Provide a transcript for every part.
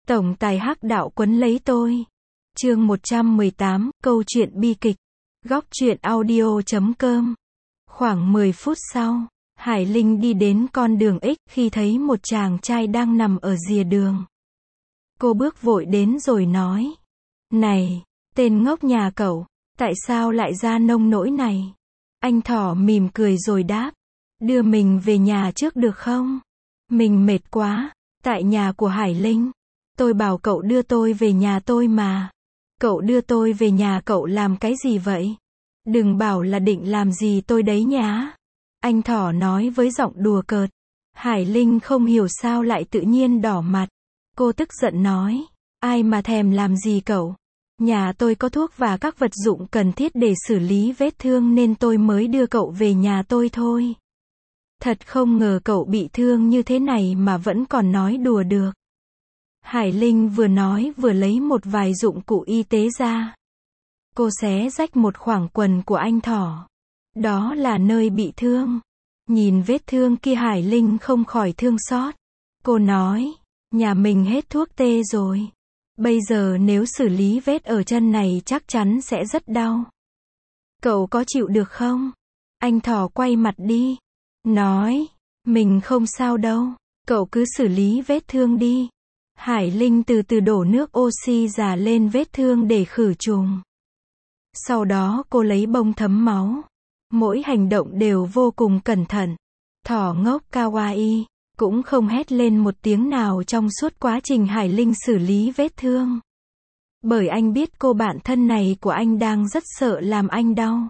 Tổng tài hắc đạo quấn lấy tôi. Chương 118, câu chuyện bi kịch. Góc truyện audio.com. Khoảng 10 phút sau, Hải Linh đi đến con đường X khi thấy một chàng trai đang nằm ở rìa đường. Cô bước vội đến rồi nói: "Này, tên ngốc nhà cậu, tại sao lại ra nông nỗi này?" Anh thỏ mỉm cười rồi đáp: "Đưa mình về nhà trước được không? Mình mệt quá." Tại nhà của Hải Linh. "Tôi bảo cậu đưa tôi về nhà tôi mà. Cậu đưa tôi về nhà cậu làm cái gì vậy? Đừng bảo là định làm gì tôi đấy nhá." Anh thỏ nói với giọng đùa cợt. Hải Linh không hiểu sao lại tự nhiên đỏ mặt. Cô tức giận nói: "Ai mà thèm làm gì cậu? Nhà tôi có thuốc và các vật dụng cần thiết để xử lý vết thương nên tôi mới đưa cậu về nhà tôi thôi. Thật không ngờ cậu bị thương như thế này mà vẫn còn nói đùa được." Hải Linh vừa nói vừa lấy một vài dụng cụ y tế ra. Cô xé rách một khoảng quần của anh thỏ. Đó là nơi bị thương. Nhìn vết thương kia Hải Linh không khỏi thương xót. Cô nói: "Nhà mình hết thuốc tê rồi. Bây giờ nếu xử lý vết ở chân này chắc chắn sẽ rất đau. Cậu có chịu được không?" Anh thỏ quay mặt đi. Nói: "Mình không sao đâu. Cậu cứ xử lý vết thương đi." Hải Linh từ từ đổ nước oxy già lên vết thương để khử trùng. Sau đó cô lấy bông thấm máu. Mỗi hành động đều vô cùng cẩn thận. Thỏ ngốc kawaii cũng không hét lên một tiếng nào trong suốt quá trình Hải Linh xử lý vết thương. Bởi anh biết cô bạn thân này của anh đang rất sợ làm anh đau.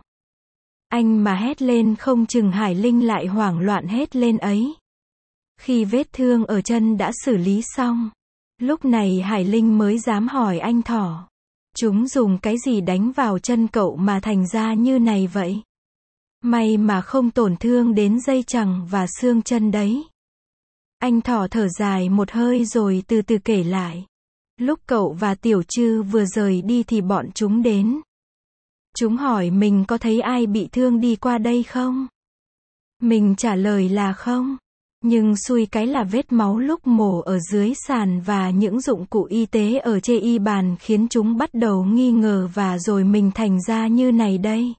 Anh mà hét lên không chừng Hải Linh lại hoảng loạn hét lên ấy. Khi vết thương ở chân đã xử lý xong, lúc này Hải Linh mới dám hỏi anh thỏ: "Chúng dùng cái gì đánh vào chân cậu mà thành ra như này vậy? May mà không tổn thương đến dây chằng và xương chân đấy." Anh thỏ thở dài một hơi rồi từ từ kể lại. Lúc cậu và Tiểu Trư vừa rời đi thì bọn chúng đến. Chúng hỏi mình có thấy ai bị thương đi qua đây không? Mình trả lời là không. Nhưng xui cái là vết máu lúc mổ ở dưới sàn và những dụng cụ y tế ở trên y bàn khiến chúng bắt đầu nghi ngờ và rồi mình thành ra như này đây.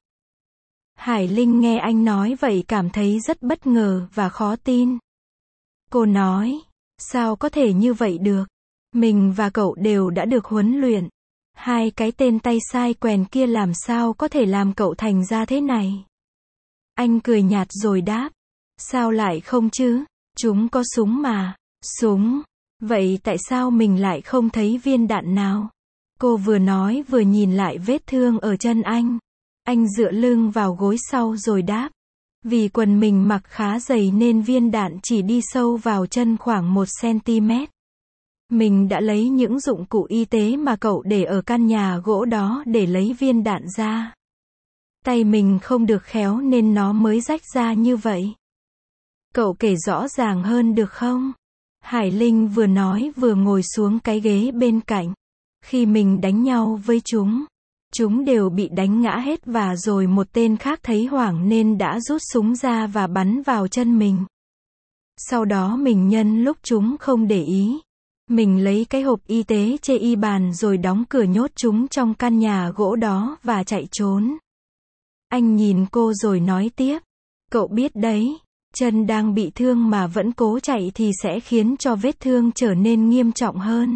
Hải Linh nghe anh nói vậy cảm thấy rất bất ngờ và khó tin. Cô nói: "Sao có thể như vậy được? Mình và cậu đều đã được huấn luyện. Hai cái tên tay sai quèn kia làm sao có thể làm cậu thành ra thế này?" Anh cười nhạt rồi đáp: "Sao lại không chứ? Chúng có súng mà." "Súng? Vậy tại sao mình lại không thấy viên đạn nào?" Cô vừa nói vừa nhìn lại vết thương ở chân anh. Anh dựa lưng vào gối sau rồi đáp: "Vì quần mình mặc khá dày nên viên đạn chỉ đi sâu vào chân khoảng 1 cm. Mình đã lấy những dụng cụ y tế mà cậu để ở căn nhà gỗ đó để lấy viên đạn ra. Tay mình không được khéo nên nó mới rách ra như vậy." "Cậu kể rõ ràng hơn được không?" Hải Linh vừa nói vừa ngồi xuống cái ghế bên cạnh. "Khi mình đánh nhau với chúng đều bị đánh ngã hết và rồi một tên khác thấy hoảng nên đã rút súng ra và bắn vào chân mình. Sau đó mình nhân lúc chúng không để ý, mình lấy cái hộp y tế trên y bàn rồi đóng cửa nhốt chúng trong căn nhà gỗ đó và chạy trốn." Anh nhìn cô rồi nói tiếp: "Cậu biết đấy, chân đang bị thương mà vẫn cố chạy thì sẽ khiến cho vết thương trở nên nghiêm trọng hơn.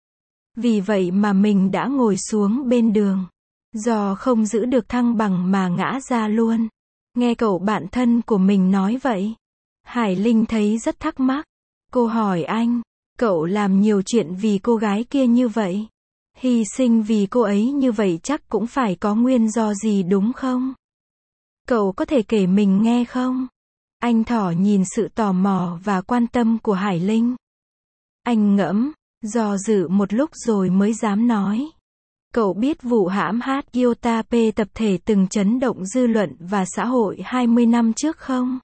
Vì vậy mà mình đã ngồi xuống bên đường. Do không giữ được thăng bằng mà ngã ra luôn." Nghe cậu bạn thân của mình nói vậy, Hải Linh thấy rất thắc mắc. Cô hỏi anh: "Cậu làm nhiều chuyện vì cô gái kia như vậy, hy sinh vì cô ấy như vậy chắc cũng phải có nguyên do gì đúng không? Cậu có thể kể mình nghe không?" Anh thỏ nhìn sự tò mò và quan tâm của Hải Linh. Anh ngẫm, do dự một lúc rồi mới dám nói: "Cậu biết vụ hãm Hyota P tập thể từng chấn động dư luận và xã hội 20 năm trước không?"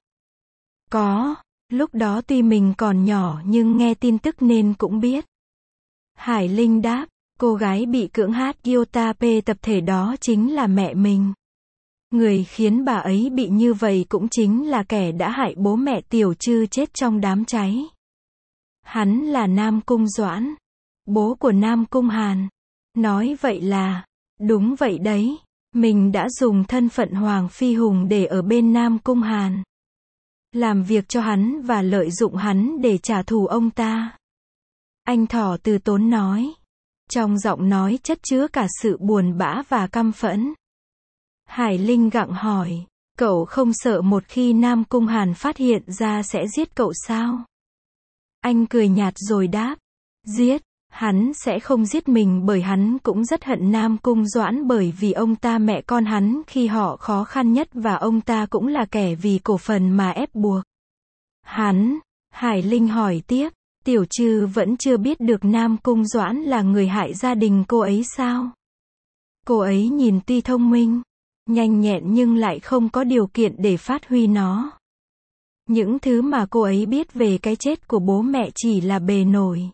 "Có, lúc đó tuy mình còn nhỏ nhưng nghe tin tức nên cũng biết." Hải Linh đáp: "Cô gái bị cưỡng Hyota P tập thể đó chính là mẹ mình. Người khiến bà ấy bị như vậy cũng chính là kẻ đã hại bố mẹ Tiểu Trư chết trong đám cháy. Hắn là Nam Cung Doãn." bố của Nam Cung Hàn. Nói vậy là, đúng vậy đấy, mình đã dùng thân phận Hoàng Phi Hùng để ở bên Nam Cung Hàn. Làm việc cho hắn và lợi dụng hắn để trả thù ông ta. Anh Thỏ từ tốn nói. Trong giọng nói chất chứa cả sự buồn bã và căm phẫn. Hải Linh gặng hỏi, cậu không sợ một khi Nam Cung Hàn phát hiện ra sẽ giết cậu sao? Anh cười nhạt rồi đáp, giết, hắn sẽ không giết mình bởi hắn cũng rất hận Nam Cung Doãn bởi vì ông ta mẹ con hắn khi họ khó khăn nhất và ông ta cũng là kẻ vì cổ phần mà ép buộc. Hắn, Hải Linh hỏi tiếp, Tiểu Trư vẫn chưa biết được Nam Cung Doãn là người hại gia đình cô ấy sao? Cô ấy nhìn tuy thông minh, nhanh nhẹn nhưng lại không có điều kiện để phát huy nó. Những thứ mà cô ấy biết về cái chết của bố mẹ chỉ là bề nổi.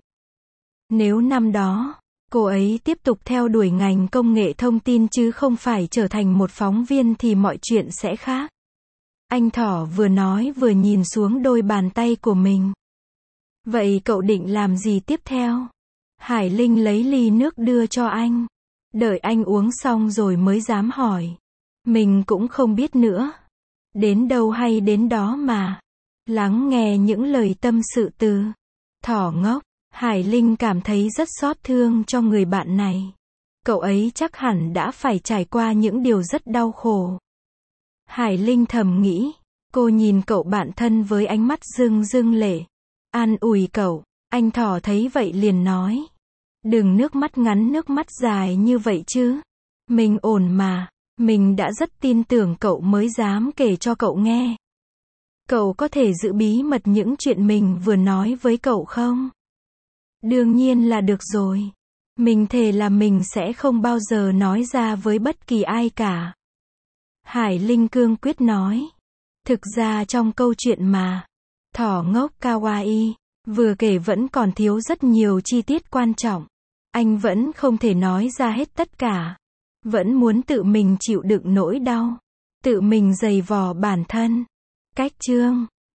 Nếu năm đó, cô ấy tiếp tục theo đuổi ngành công nghệ thông tin chứ không phải trở thành một phóng viên thì mọi chuyện sẽ khác. Anh Thỏ vừa nói vừa nhìn xuống đôi bàn tay của mình. Vậy cậu định làm gì tiếp theo? Hải Linh lấy ly nước đưa cho anh. Đợi anh uống xong rồi mới dám hỏi. Mình cũng không biết nữa. Đến đâu hay đến đó mà. Lắng nghe những lời tâm sự từ Thỏ ngốc. Hải Linh cảm thấy rất xót thương cho người bạn này. Cậu ấy chắc hẳn đã phải trải qua những điều rất đau khổ. Hải Linh thầm nghĩ. Cô nhìn cậu bạn thân với ánh mắt rưng rưng lệ. An ủi cậu. Anh Thỏ thấy vậy liền nói. Đừng nước mắt ngắn nước mắt dài như vậy chứ. Mình ổn mà. Mình đã rất tin tưởng cậu mới dám kể cho cậu nghe. Cậu có thể giữ bí mật những chuyện mình vừa nói với cậu không? Đương nhiên là được rồi. Mình thề là mình sẽ không bao giờ nói ra với bất kỳ ai cả. Hải Linh cương quyết nói. Thực ra trong câu chuyện mà Thỏ ngốc kawaii vừa kể vẫn còn thiếu rất nhiều chi tiết quan trọng. Anh vẫn không thể nói ra hết tất cả. Vẫn muốn tự mình chịu đựng nỗi đau. Tự mình giày vò bản thân. Cách chương